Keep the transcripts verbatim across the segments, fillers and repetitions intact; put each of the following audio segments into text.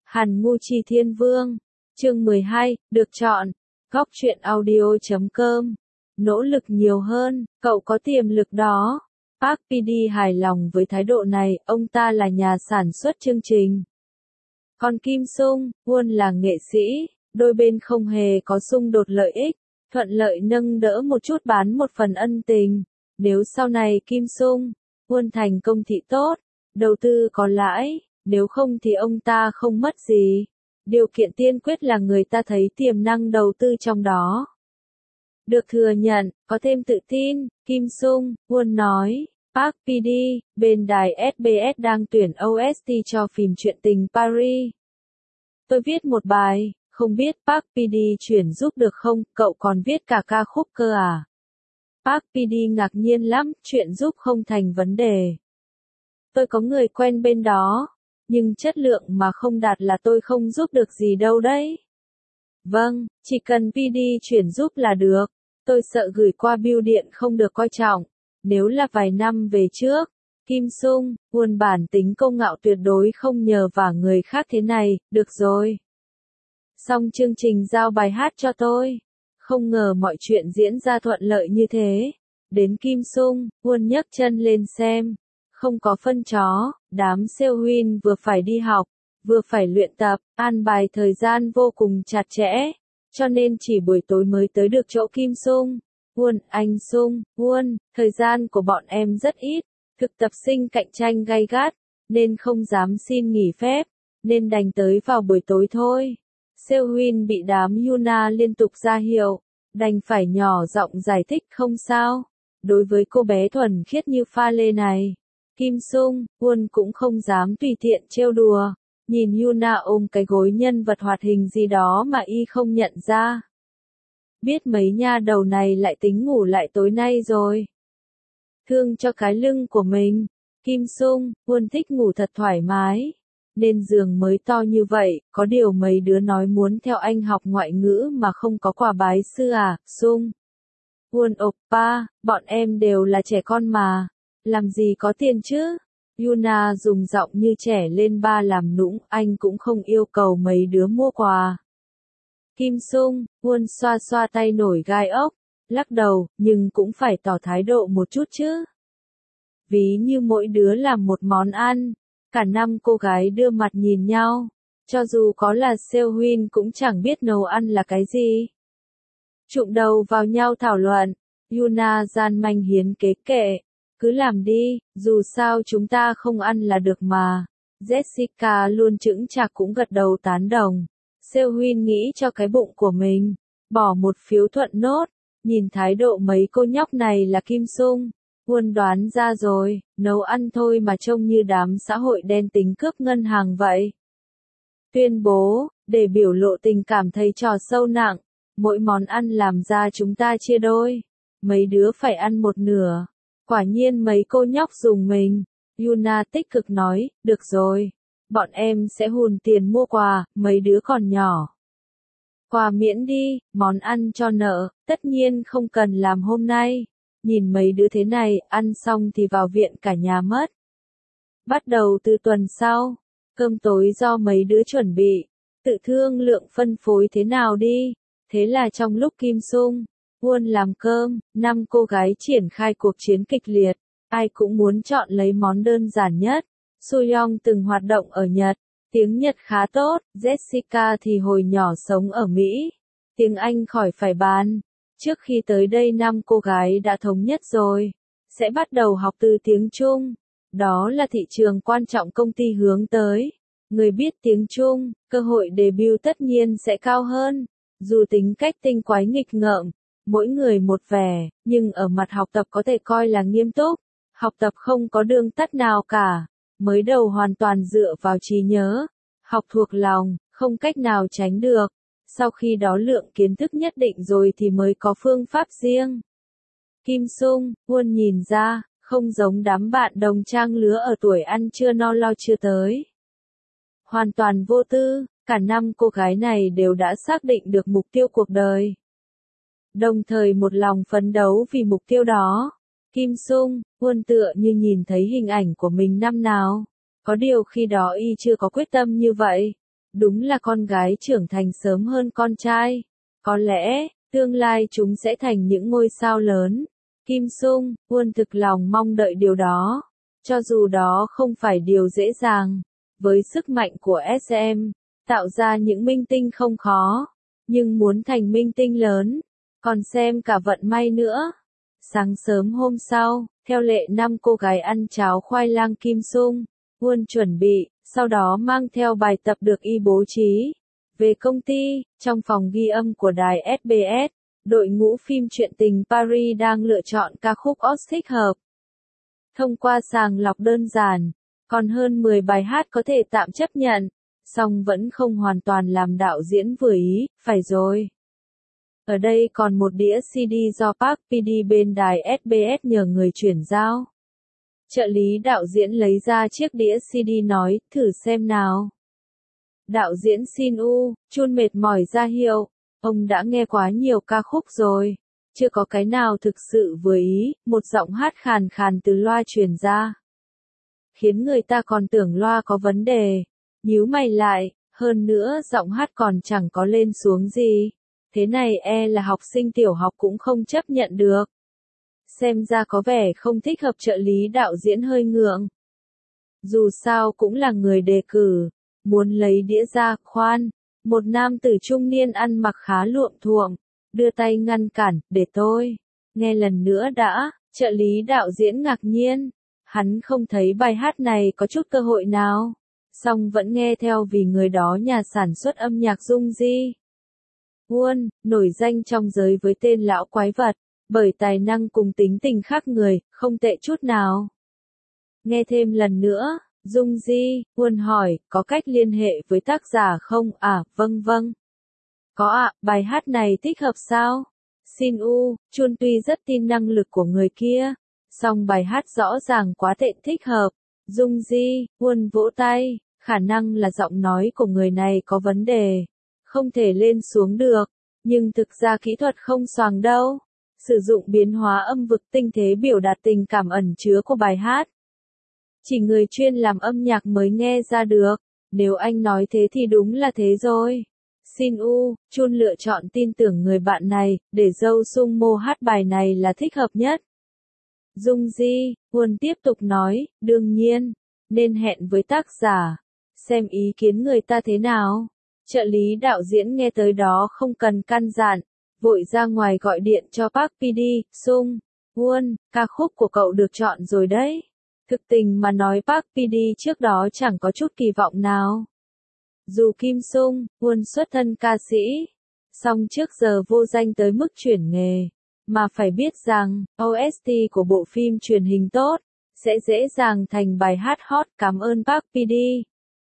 Hàn Ngu Chi Thiên Vương. Chương mười hai, được chọn. Góc truyện audio chấm com. Nỗ lực nhiều hơn, cậu có tiềm lực đó. Park pê đê hài lòng với thái độ này, ông ta là nhà sản xuất chương trình. Còn Kim Sung Won là nghệ sĩ, đôi bên không hề có xung đột lợi ích, thuận lợi nâng đỡ một chút bán một phần ân tình. Nếu sau này Kim Sung Won thành công thị tốt, đầu tư có lãi, nếu không thì ông ta không mất gì. Điều kiện tiên quyết là người ta thấy tiềm năng đầu tư trong đó. Được thừa nhận, có thêm tự tin, Kim Sung Won nói. Park pê đê, bên đài ét bê ét đang tuyển ô ét tê cho phim Chuyện tình Paris. Tôi viết một bài, không biết Park pê đê chuyển giúp được không, cậu còn viết cả ca khúc cơ à? Park pê đê ngạc nhiên lắm, chuyện giúp không thành vấn đề. Tôi có người quen bên đó, nhưng chất lượng mà không đạt là tôi không giúp được gì đâu đấy. Vâng, chỉ cần pê đê chuyển giúp là được, tôi sợ gửi qua bưu điện không được coi trọng. Nếu là vài năm về trước, Kim Sung Won bản tính công ngạo tuyệt đối không nhờ vả người khác thế này, được rồi. Xong chương trình giao bài hát cho tôi. Không ngờ mọi chuyện diễn ra thuận lợi như thế. Đến Kim Sung Won nhấc chân lên xem. Không có phân chó, đám Seo-hyun vừa phải đi học, vừa phải luyện tập, an bài thời gian vô cùng chặt chẽ. Cho nên chỉ buổi tối mới tới được chỗ Kim Sung Won, anh Sung Won, thời gian của bọn em rất ít, thực tập sinh cạnh tranh gay gắt, nên không dám xin nghỉ phép, nên đành tới vào buổi tối thôi. Seo-hyun bị đám Yuna liên tục ra hiệu, đành phải nhỏ giọng giải thích không sao. Đối với cô bé thuần khiết như pha lê này, Kim Sung Won cũng không dám tùy tiện trêu đùa. Nhìn Yuna ôm cái gối nhân vật hoạt hình gì đó mà y không nhận ra. Biết mấy nha đầu này lại tính ngủ lại tối nay rồi. Thương cho cái lưng của mình, Kim Sung Won thích ngủ thật thoải mái, nên giường mới to như vậy. Có điều mấy đứa nói muốn theo anh học ngoại ngữ mà không có quà bái sư à, Sung Won oppa, bọn em đều là trẻ con mà, làm gì có tiền chứ. Yuna dùng giọng như trẻ lên ba làm nũng, anh cũng không yêu cầu mấy đứa mua quà. Kim Sung Won xoa xoa tay nổi gai ốc, lắc đầu, nhưng cũng phải tỏ thái độ một chút chứ. Ví như mỗi đứa làm một món ăn, cả năm cô gái đưa mặt nhìn nhau, cho dù có là Seo-hyun cũng chẳng biết nấu ăn là cái gì. Trụm đầu vào nhau thảo luận, Yuna gian manh hiến kế kệ, cứ làm đi, dù sao chúng ta không ăn là được mà. Jessica luôn chững chạc cũng gật đầu tán đồng. Seo-hyun nghĩ cho cái bụng của mình, bỏ một phiếu thuận nốt. Nhìn thái độ mấy cô nhóc này là Kim Sung Won đoán ra rồi, nấu ăn thôi mà trông như đám xã hội đen tính cướp ngân hàng vậy. Tuyên bố, để biểu lộ tình cảm thầy trò sâu nặng, mỗi món ăn làm ra chúng ta chia đôi, mấy đứa phải ăn một nửa. Quả nhiên mấy cô nhóc dùng mình. Yuna tích cực nói, được rồi, bọn em sẽ hùn tiền mua quà, mấy đứa còn nhỏ. Quà miễn đi, món ăn cho nợ, tất nhiên không cần làm hôm nay. Nhìn mấy đứa thế này, ăn xong thì vào viện cả nhà mất. Bắt đầu từ tuần sau, cơm tối do mấy đứa chuẩn bị, tự thương lượng phân phối thế nào đi. Thế là trong lúc Kim Sung Won làm cơm, năm cô gái triển khai cuộc chiến kịch liệt, ai cũng muốn chọn lấy món đơn giản nhất. Soo-young từng hoạt động ở Nhật, tiếng Nhật khá tốt, Jessica thì hồi nhỏ sống ở Mỹ, tiếng Anh khỏi phải bàn. Trước khi tới đây năm cô gái đã thống nhất rồi, sẽ bắt đầu học từ tiếng Trung. Đó là thị trường quan trọng công ty hướng tới. Người biết tiếng Trung, cơ hội debut tất nhiên sẽ cao hơn. Dù tính cách tinh quái nghịch ngợm, mỗi người một vẻ, nhưng ở mặt học tập có thể coi là nghiêm túc. Học tập không có đường tắt nào cả. Mới đầu hoàn toàn dựa vào trí nhớ, học thuộc lòng, không cách nào tránh được. Sau khi đó lượng kiến thức nhất định rồi thì mới có phương pháp riêng. Kim Sung Won nhìn ra, không giống đám bạn đồng trang lứa ở tuổi ăn chưa no lo chưa tới. Hoàn toàn vô tư, cả năm cô gái này đều đã xác định được mục tiêu cuộc đời. Đồng thời một lòng phấn đấu vì mục tiêu đó. Kim Sung Won tựa như nhìn thấy hình ảnh của mình năm nào. Có điều khi đó y chưa có quyết tâm như vậy. Đúng là con gái trưởng thành sớm hơn con trai. Có lẽ, tương lai chúng sẽ thành những ngôi sao lớn. Kim Sung, Won thực lòng mong đợi điều đó. Cho dù đó không phải điều dễ dàng. Với sức mạnh của ét em, tạo ra những minh tinh không khó. Nhưng muốn thành minh tinh lớn, còn xem cả vận may nữa. Sáng sớm hôm sau, theo lệ năm cô gái ăn cháo khoai lang Kim Sung, Won chuẩn bị, sau đó mang theo bài tập được y bố trí. Về công ty, trong phòng ghi âm của đài ét bê ét, đội ngũ phim truyện tình Paris đang lựa chọn ca khúc ét thích hợp. Thông qua sàng lọc đơn giản, còn hơn mười bài hát có thể tạm chấp nhận, song vẫn không hoàn toàn làm đạo diễn vừa ý, phải rồi. Ở đây còn một đĩa xê đê do Park pê đê bên đài ét bê ét nhờ người chuyển giao. Trợ lý đạo diễn lấy ra chiếc đĩa xê đê nói, thử xem nào. Đạo diễn Shin U, Chun mệt mỏi ra hiệu, ông đã nghe quá nhiều ca khúc rồi, chưa có cái nào thực sự vừa ý, một giọng hát khàn khàn từ loa truyền ra. Khiến người ta còn tưởng loa có vấn đề, nhíu mày lại, hơn nữa giọng hát còn chẳng có lên xuống gì. Thế này e là học sinh tiểu học cũng không chấp nhận được. Xem ra có vẻ không thích hợp, trợ lý đạo diễn hơi ngượng. Dù sao cũng là người đề cử, muốn lấy đĩa ra, khoan. Một nam tử trung niên ăn mặc khá luộm thuộm, đưa tay ngăn cản, để tôi nghe lần nữa đã. Trợ lý đạo diễn ngạc nhiên, hắn không thấy bài hát này có chút cơ hội nào, song vẫn nghe theo vì người đó nhà sản xuất âm nhạc Dung Di. Won, nổi danh trong giới với tên lão quái vật, bởi tài năng cùng tính tình khác người, không tệ chút nào. Nghe thêm lần nữa, Dung Di, Won hỏi, có cách liên hệ với tác giả không? À, vâng vâng. Có ạ, à, bài hát này thích hợp sao? Shin U, Chun tuy rất tin năng lực của người kia, song bài hát rõ ràng quá tệ thích hợp. Dung Di, Won vỗ tay, khả năng là giọng nói của người này có vấn đề, không thể lên xuống được, nhưng thực ra kỹ thuật không xoàng đâu. Sử dụng biến hóa âm vực tinh thế biểu đạt tình cảm ẩn chứa của bài hát. Chỉ người chuyên làm âm nhạc mới nghe ra được, nếu anh nói thế thì đúng là thế rồi. Shin U, Chun lựa chọn tin tưởng người bạn này, để dâu Sung Mo hát bài này là thích hợp nhất. Dung Di, Won tiếp tục nói, đương nhiên, nên hẹn với tác giả, xem ý kiến người ta thế nào. Trợ lý đạo diễn nghe tới đó không cần căn dặn, vội ra ngoài gọi điện cho Park pê đê, Sung, Won, ca khúc của cậu được chọn rồi đấy. Thực tình mà nói Park pê đê trước đó chẳng có chút kỳ vọng nào. Dù Kim Sung, Won xuất thân ca sĩ, song trước giờ vô danh tới mức chuyển nghề, mà phải biết rằng, ô ét tê của bộ phim truyền hình tốt, sẽ dễ dàng thành bài hát hot. Cảm ơn Park pê đê.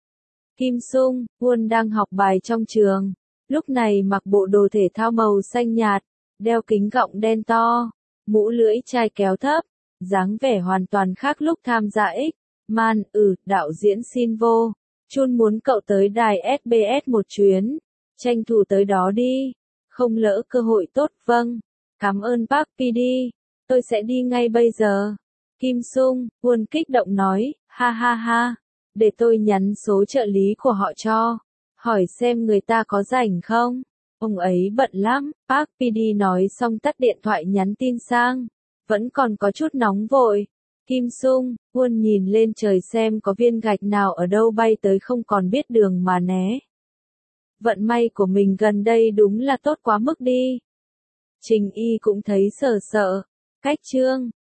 Kim Sung, Won đang học bài trong trường, lúc này mặc bộ đồ thể thao màu xanh nhạt, đeo kính gọng đen to, mũ lưỡi chai kéo thấp, dáng vẻ hoàn toàn khác lúc tham gia X Man. Ừ, đạo diễn Shin vô, Chun muốn cậu tới đài ét bê ét một chuyến, tranh thủ tới đó đi, không lỡ cơ hội tốt. Vâng, cảm ơn Park pê đê, tôi sẽ đi ngay bây giờ. Kim Sung, Won kích động nói, ha ha ha, để tôi nhắn số trợ lý của họ cho, hỏi xem người ta có rảnh không. Ông ấy bận lắm, Park pê đê nói xong tắt điện thoại nhắn tin sang, vẫn còn có chút nóng vội. Kim Sung, Won nhìn lên trời xem có viên gạch nào ở đâu bay tới không còn biết đường mà né. Vận may của mình gần đây đúng là tốt quá mức đi. Trình Y cũng thấy sợ sợ. Cách chương